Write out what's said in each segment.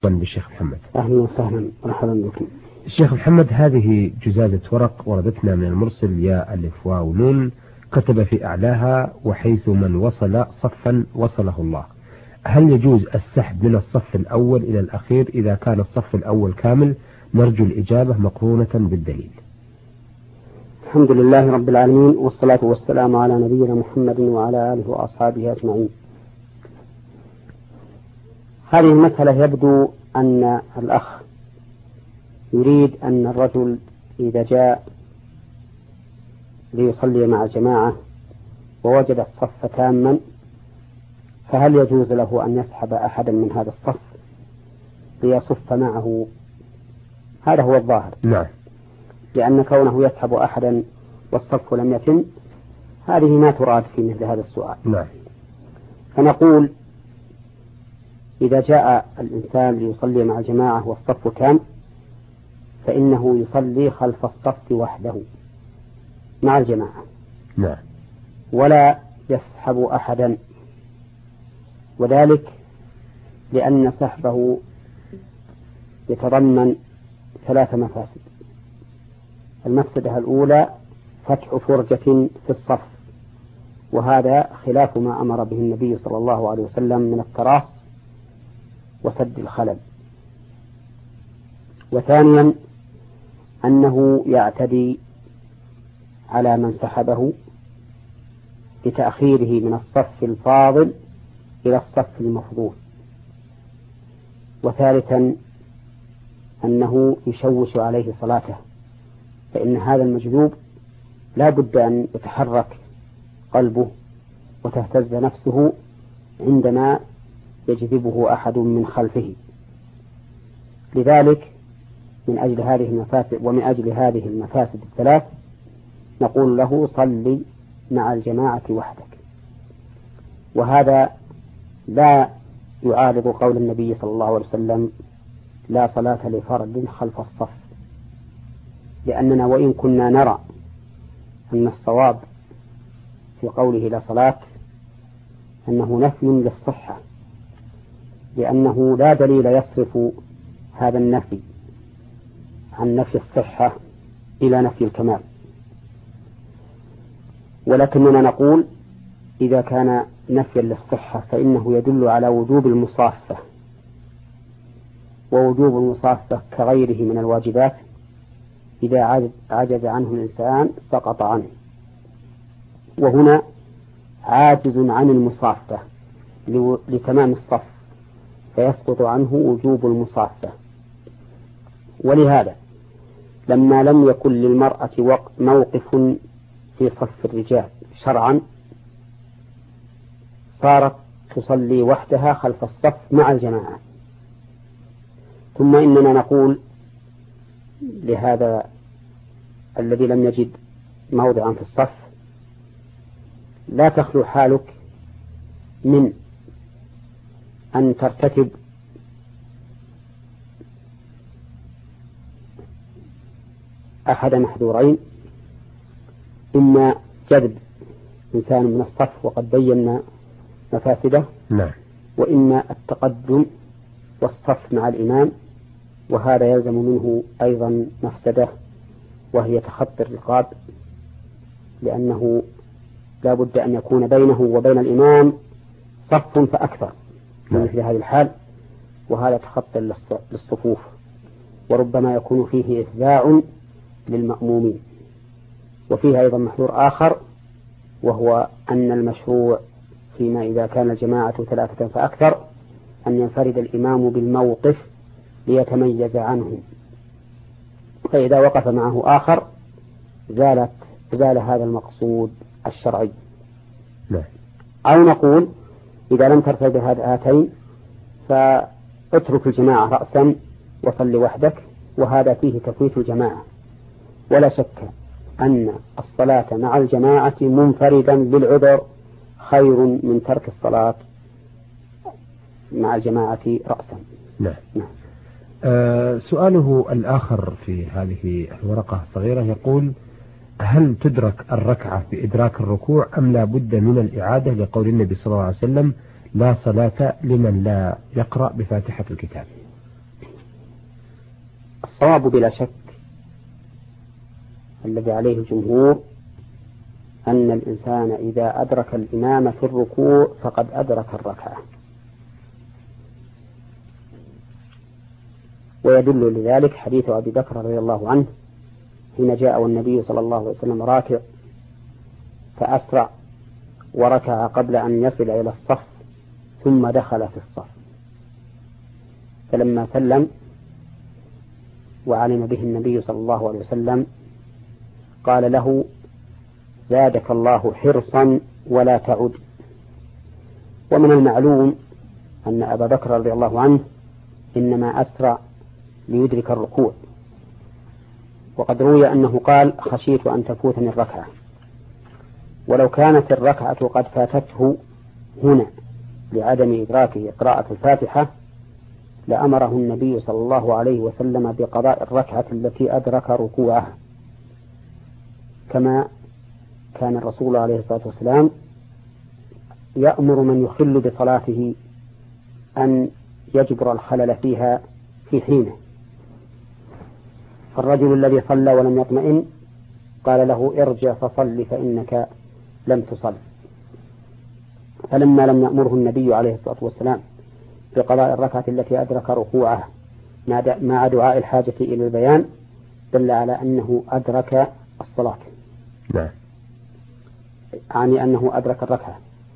بالشيخ محمد. أهلا وسهلا مرحبا بكم. الشيخ محمد، هذه جزازة ورق وردتنا من المرسل يا ألف واو نون، كتب في أعلاها: وحيث من وصل صفا وصله الله. هل يجوز السحب من الصف الأول إلى الأخير إذا كان الصف الأول كامل؟ نرجو الإجابة مقرونة بالدليل. الحمد لله رب العالمين، والصلاة والسلام على نبينا محمد وعلى آله وأصحابه أجمعين. هذه المسألة يبدو أن الأخ يريد أن الرجل إذا جاء ليصلي مع جماعة ووجد الصف تاما، فهل يجوز له أن يسحب أحدا من هذا الصف ليصف معه؟ هذا هو الظاهر. نعم. لأن كونه يسحب أحدا والصف لم يتم، هذه ما تراد في مثل هذا السؤال. نعم. فنقول إذا جاء الإنسان ليصلي مع جماعة والصف تام، فإنه يصلي خلف الصف وحده مع الجماعة. نعم. ولا يسحب أحدا، وذلك لأن سحبه يتضمن 3 مفاسد. المفسدة الأولى فتح فرجة في الصف، وهذا خلاف ما أمر به النبي صلى الله عليه وسلم من التراص وسد الخلل. وثانيا أنه يعتدي على من سحبه بتأخيره من الصف الفاضل إلى الصف المفضول. وثالثا أنه يشوش عليه صلاته، فإن هذا المجذوب لا بد أن يتحرك قلبه وتهتز نفسه عندما يجذبه أحد من خلفه. لذلك من أجل هذه المفاسد ومن أجل هذه المفاسد الثلاث نقول له صلي مع الجماعة وحدك. وهذا لا يعارض قول النبي صلى الله عليه وسلم: لا صلاة لفرد خلف الصف، لأننا وإن كنا نرى أن الصواب في قوله لا صلاة أنه نفي للصحة، لأنه لا دليل يصرف هذا النفي عن نفي الصحة إلى نفي الكمال. ولكننا نقول إذا كان نفيا للصحة فإنه يدل على وجوب المصافة، ووجوب المصافة كغيره من الواجبات إذا عجز عنه الإنسان سقط عنه، وهنا عاجز عن المصافة لتمام الصف فيسقط عنه وجوب المصافة. ولهذا لما لم يكن للمرأة موقف في صف الرجال شرعا صارت تصلي وحدها خلف الصف مع الجماعة. ثم إننا نقول لهذا الذي لم يجد موضعا في الصف: لا تخلو حالك من أن ترتكب أحد محذورين: إما جذب إنسان من الصف وقد بينا مفاسده، نعم، وإما التقدم والصف مع الإمام، وهذا يلزم منه أيضا مفسدة وهي تخطي الرقاب، لأنه لا بد أن يكون بينه وبين الإمام صف فأكثر من مثل هذه الحال، وهذا تخطي للصفوف، وربما يكون فيه إفزاع للمأمومين. وفيه أيضا محذور آخر، وهو أن المشروع فيما إذا كان الجماعة 3 فأكثر أن ينفرد الإمام بالموقف ليتميز عنهم، فإذا وقف معه آخر زال هذا المقصود الشرعي. أو نقول إذا لم ترتد هاتين فاترك الجماعة رأسا وصل وحدك، وهذا فيه تفويت الجماعة. ولا شك أن الصلاة مع الجماعة منفردا بالعذر خير من ترك الصلاة مع الجماعة رأسا. نعم. سؤاله الآخر في هذه الورقة الصغيرة يقول: هل تدرك الركعة بإدراك الركوع أم لا بد من الإعادة، لقول النبي صلى الله عليه وسلم: لا صلاة لمن لا يقرأ بفاتحة الكتاب؟ والصواب بلا شك الذي عليه الجمهور أن الإنسان إذا أدرك الإمام في الركوع فقد أدرك الركعة، ويدل لذلك حديث أبي بكر رضي الله عنه حين جاء والنبي صلى الله عليه وسلم راكع فأسرع وركع قبل أن يصل إلى الصف ثم دخل في الصف، فلما سلم وعلم به النبي صلى الله عليه وسلم قال له: زادك الله حرصا ولا تعد. ومن المعلوم أن أبا بكر رضي الله عنه إنما أسرع ليدرك الركوع، وقد روي أنه قال: خشيت أن تفوتني الركعة. ولو كانت الركعة قد فاتته هنا لعدم إدراكه قراءة الفاتحة لأمره النبي صلى الله عليه وسلم بقضاء الركعة التي أدرك ركوعها، كما كان الرسول عليه الصلاة والسلام يأمر من يخل بصلاته أن يجبر الخلل فيها في حينه. فالرجل الذي صلى ولم يطمئن قال له: ارجع فصل فإنك لم تصل. فلما لم يأمره النبي عليه الصلاة والسلام بقضاء الركعة التي أدرك ركوعها مع دعاء الحاجة إلى البيان دل على أنه أدرك الصلاة، نعم، يعني أنه أدرك الركعة.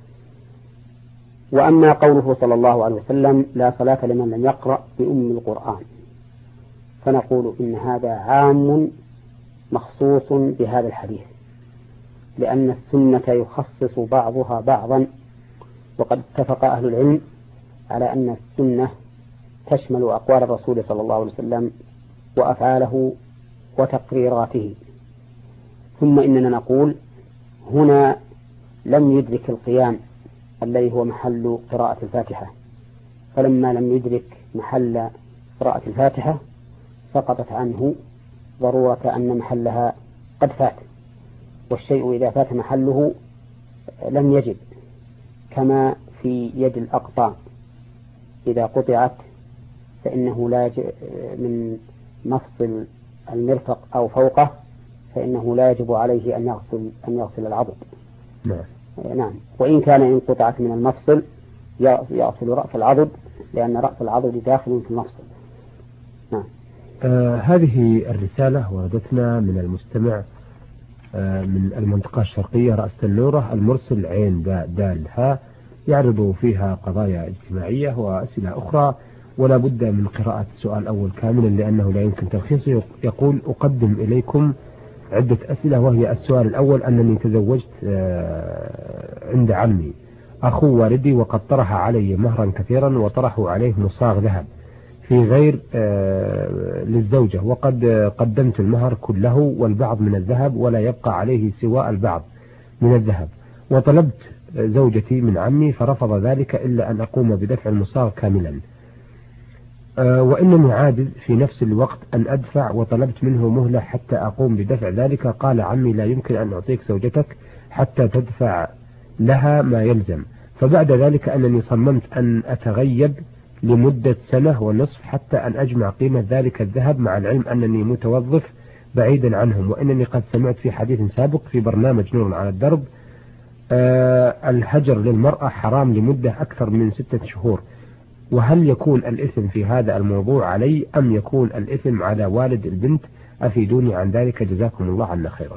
وأما قوله صلى الله عليه وسلم: لا صلاة لمن لم يقرأ بأم القرآن، فنقول إن هذا عام مخصوص بهذا الحديث، لأن السنة يخصص بعضها بعضا، وقد اتفق أهل العلم على أن السنة تشمل أقوال الرسول صلى الله عليه وسلم وأفعاله وتقريراته. ثم إننا نقول هنا لم يدرك القيام الذي هو محل قراءة الفاتحة، فلما لم يدرك محل قراءة الفاتحة سقطت عنه ضرورة أن محلها قد فات، والشيء إذا فات محله لم يجب، كما في يد الأقطاع إذا قطعت فإنه لا من مفصل المرفق أو فوقه فإنه لا يجب عليه أن يغسل العضد. نعم. وإن كان إن قطعت من المفصل يغسل رأس العضد، لأن رأس العضد داخل في المفصل. نعم. هذه الرسالة وردتنا من المستمع من المنطقة الشرقية رأس النورة، المرسل عين دال ها، يعرض فيها قضايا اجتماعية وأسئلة أخرى، ولا بد من قراءة السؤال الأول كاملا لأنه لا يمكن تلخيصه. يقول: أقدم إليكم عدة أسئلة، وهي السؤال الأول: أنني تزوجت عند عمي أخو والدي، وقد طرح علي مهرا كثيرا وطرحوا عليه مصاغ ذهب في غير للزوجة، وقد قدمت المهر كله والبعض من الذهب ولا يبقى عليه سوى البعض من الذهب، وطلبت زوجتي من عمي فرفض ذلك إلا أن أقوم بدفع المصاغ كاملا، وإنني عاجز في نفس الوقت أن أدفع، وطلبت منه مهلة حتى أقوم بدفع ذلك. قال عمي: لا يمكن أن أعطيك زوجتك حتى تدفع لها ما يلزم. فبعد ذلك أنني صممت أن أتغيب لمدة 1.5 سنة حتى أن أجمع قيمة ذلك الذهب، مع العلم أنني متوظف بعيدا عنهم، وإنني قد سمعت في حديث سابق في برنامج نور على الدرب الهجر للمرأة حرام لمدة أكثر من 6 شهور. وهل يكون الإثم في هذا الموضوع علي أم يكون الإثم على والد البنت؟ أفيدوني عن ذلك جزاكم الله عنا خيرا.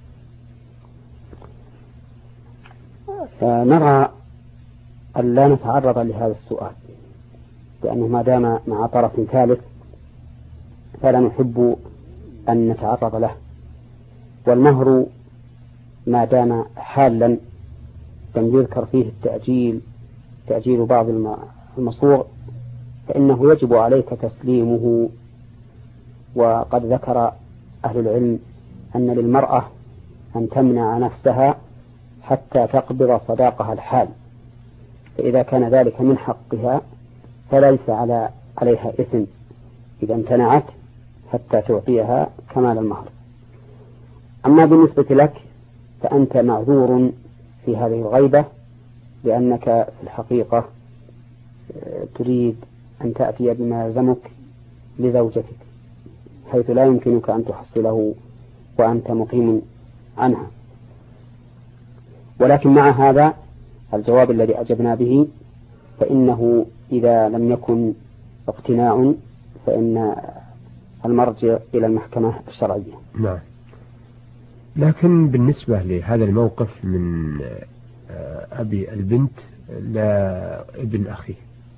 نرى أن لا نتعرض لهذا السؤال، لأنه ما دام مع طرف ثالث فلا نحب أن نتعرض له، والمهر ما دام حالا لم يذكر فيه تأجيل بعض المصوغ فإنه يجب عليك تسليمه. وقد ذكر أهل العلم أن للمرأة أن تمنع نفسها حتى تقبض صداقها الحال، فإذا كان ذلك من حقها فليس عليها إثم إذا امتنعت حتى تعطيها كمال المهر. أما بالنسبة لك فأنت معذور في هذه الغيبة، لأنك في الحقيقة تريد أن تأتي بما يلزمك لزوجتك، حيث لا يمكنك أن تحصله وأنت مقيم عنها. ولكن مع هذا الجواب الذي أجبنا به فإنه إذا لم يكن اقتناع فإن المرجع إلى المحكمة الشرعية. نعم. لكن بالنسبة لهذا الموقف من أبي البنت لا ابن أخيه،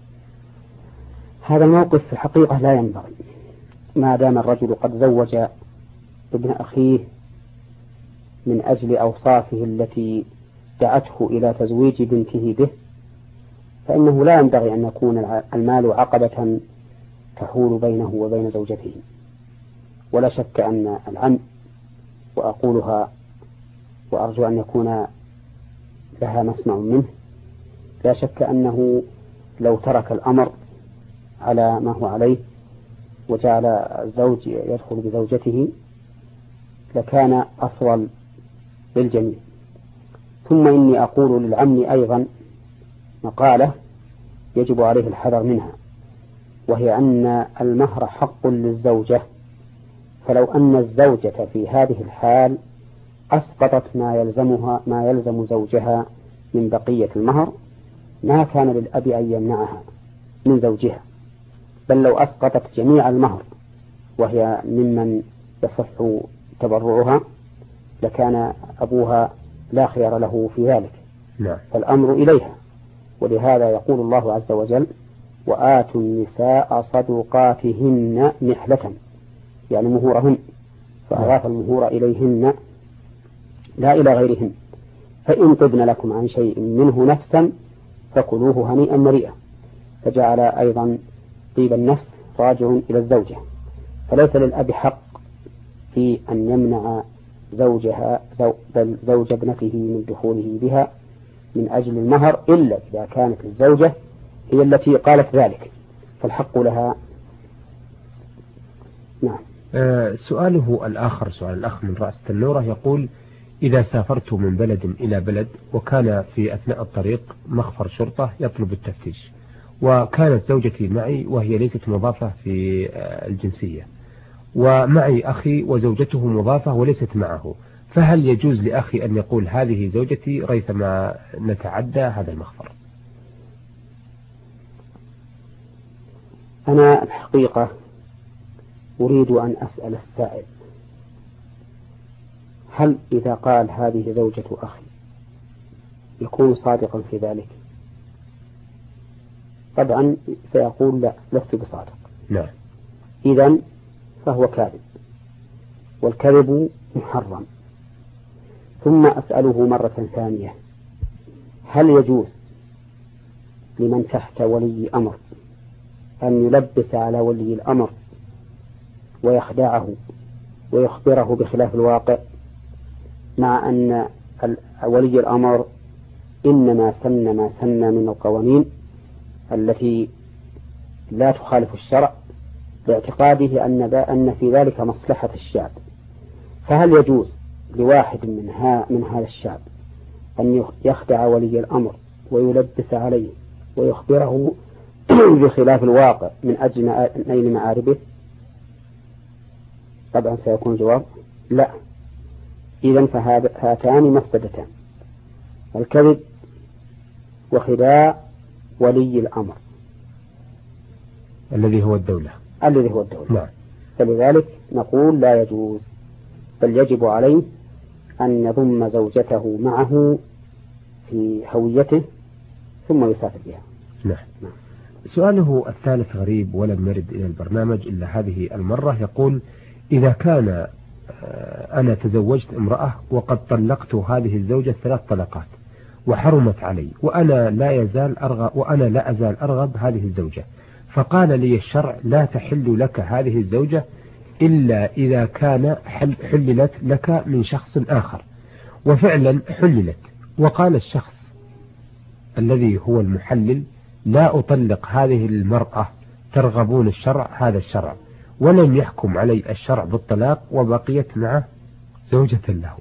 هذا الموقف في الحقيقة لا ينبغي ما دام الرجل قد زوج ابن أخيه من أجل أوصافه التي دعته إلى تزويج بنته به، فإنه لا ينبغي أن يكون المال عقبة تحول بينه وبين زوجته. ولا شك أن العم، وأقولها وأرجو أن يكون لها مسمع منه، لا شك أنه لو ترك الأمر على ما هو عليه وجعل الزوج يدخل بزوجته لكان أفضل للجميع. ثم إني أقول للعم أيضا مقالة يجب عليه الحذر منها، وهي أن المهر حق للزوجة، فلو أن الزوجة في هذه الحال أسقطت ما يلزم زوجها من بقية المهر ما كان للأب أن يمنعها من زوجها، بل لو أسقطت جميع المهر وهي ممن يصح تبرعها لكان أبوها لا خيار له في ذلك. نعم. فالأمر إليها. ولهذا يقول الله عز وجل: وآتوا النساء صدقاتهن نحلة، يعني مهورهن، فأضاف المهور إليهن لا إلى غيرهن، فإن طبن لكم عن شيء منه نفسا فكلوه هنيئا مريئا، فجعل أيضا طيب النفس راجع إلى الزوجة. فليس للأب حق في أن يمنع زوج ابنته من دخوله بها من أجل المهر إلا إذا كانت الزوجة هي التي قالت ذلك، فالحق لها. نعم. سؤاله الآخر، سؤال الأخ من رأس التنورة، يقول: إذا سافرت من بلد إلى بلد وكان في أثناء الطريق مخفر شرطة يطلب التفتيش، وكانت زوجتي معي وهي ليست مضافة في الجنسية، ومعي أخي وزوجته مضافة وليست معه، فهل يجوز لأخي أن يقول هذه زوجتي ريثما نتعدى هذا المخفر؟ أنا الحقيقة أريد أن أسأل السائل: هل إذا قال هذه زوجة أخي يكون صادقا في ذلك؟ طبعا سيقول لا، لست بصادق. نعم. إذن فهو كاذب، والكذب محرم. ثم أسأله مرة ثانية: هل يجوز لمن تحت ولي أمر أن يلبس على ولي الأمر ويخدعه ويخبره بخلاف الواقع، مع أن ولي الأمر إنما سن ما سن من القوانين التي لا تخالف الشرع باعتقاده أن في ذلك مصلحة الشعب؟ فهل يجوز لواحد من هذا الشعب أن يخدع ولي الأمر ويلبس عليه ويخبره بخلاف الواقع من أجل نيل معاربه؟ طبعا سيكون الجواب لا. إذن فهاتان مفسدتان: الكذب وخداع ولي الأمر الذي هو الدولة. نعم. فلذلك نقول لا يجوز، بل يجب عليه أن يضم زوجته معه في هويته ثم يسافر بها. نعم. سؤاله الثالث غريب ولم يرد إلى البرنامج إلا هذه المرة، يقول: إذا كان أنا تزوجت امرأة وقد طلقت هذه الزوجة 3 طلقات وحرمت علي، وأنا لا أزال أرغب هذه الزوجة، فقال لي الشرع: لا تحل لك هذه الزوجة إلا إذا كان حللت لك من شخص آخر. وفعلا حللت، وقال الشخص الذي هو المحلل: لا أطلق هذه المرأة، ترغبون الشرع، هذا الشرع، ولم يحكم علي الشرع بالطلاق، وبقيت معه زوجة له.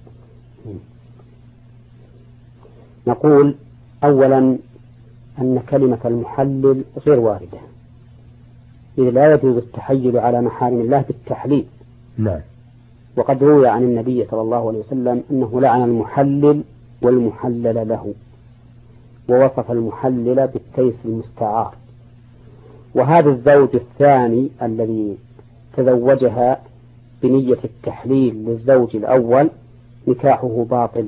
نقول أولا أن كلمة المحلل غير واردة، إذ لا يجوز التحيل على محارم الله بالتحليل، نعم. وقد روي عن النبي صلى الله عليه وسلم أنه لعن المحلل والمحلل له، ووصف المحلل بالتيس المستعار. وهذا الزوج الثاني الذي تزوجها بنية التحليل للزوج الأول نكاحه باطل،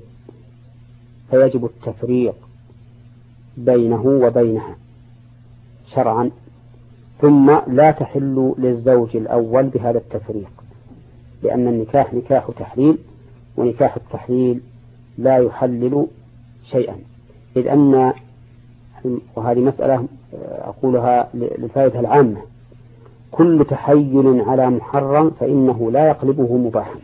فيجب التفريق بينه وبينها شرعا، ثم لا تحل للزوج الأول بهذا التفريق، لأن النكاح نكاح تحليل، ونكاح التحليل لا يحلل شيئا، إذ أن، وهذه مسألة أقولها للفائدة العامة، كل تحيل على محرم فإنه لا يقلبه مباحا،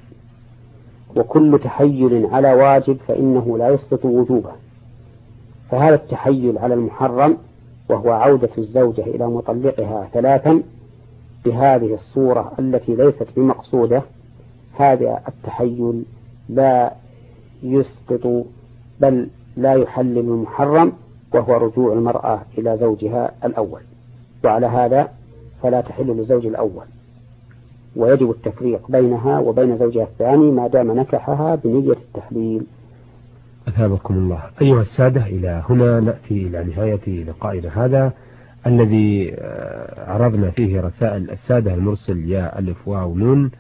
وكل تحيل على واجب فإنه لا يسقط وجوبه. فهذا التحيل على المحرم وهو عودة الزوجة إلى مطلقها 3 بهذه الصورة التي ليست بمقصودة، هذا التحيل لا يسقط بل لا يحلل المحرم، وهو رجوع المرأة إلى زوجها الأول، وعلى هذا فلا تحل للزوج الأول، ويجب التفريق بينها وبين زوجها الثاني ما دام نكحها بنية التحليل. أثابكم الله. أيها السادة، إلى هنا نأتي إلى نهاية لقائنا هذا الذي عرضنا فيه رسائل السادة المرسل يا ألف واو نون،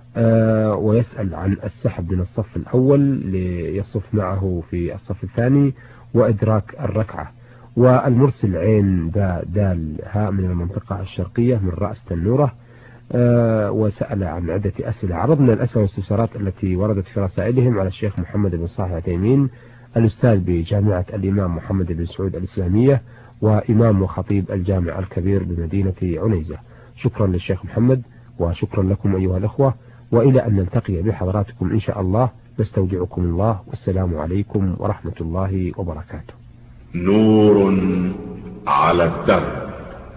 ويسأل عن السحب من الصف الأول ليصف معه في الصف الثاني وإدراك الركعة، والمرسل عين دال هاء من المنطقة الشرقية من رأس تنورة، وسأل عن عدة أسئلة. عرضنا الأسئلة والاستفسارات التي وردت في رسائلهم على الشيخ محمد بن صالح العثيمين، الأستاذ بجامعة الإمام محمد بن سعود الإسلامية، وإمام وخطيب الجامع الكبير بمدينة عنيزة. شكرا للشيخ محمد، وشكرا لكم أيها الأخوة، وإلى أن نلتقي بحضراتكم إن شاء الله، نستودعكم الله، والسلام عليكم ورحمة الله وبركاته. نور على الدرب،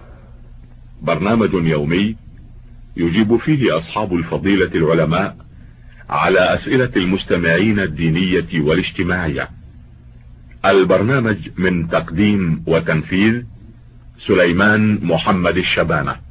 برنامج يومي يجيب فيه أصحاب الفضيلة العلماء على أسئلة المستمعين الدينية والاجتماعية. البرنامج من تقديم وتنفيذ سليمان محمد الشبانة.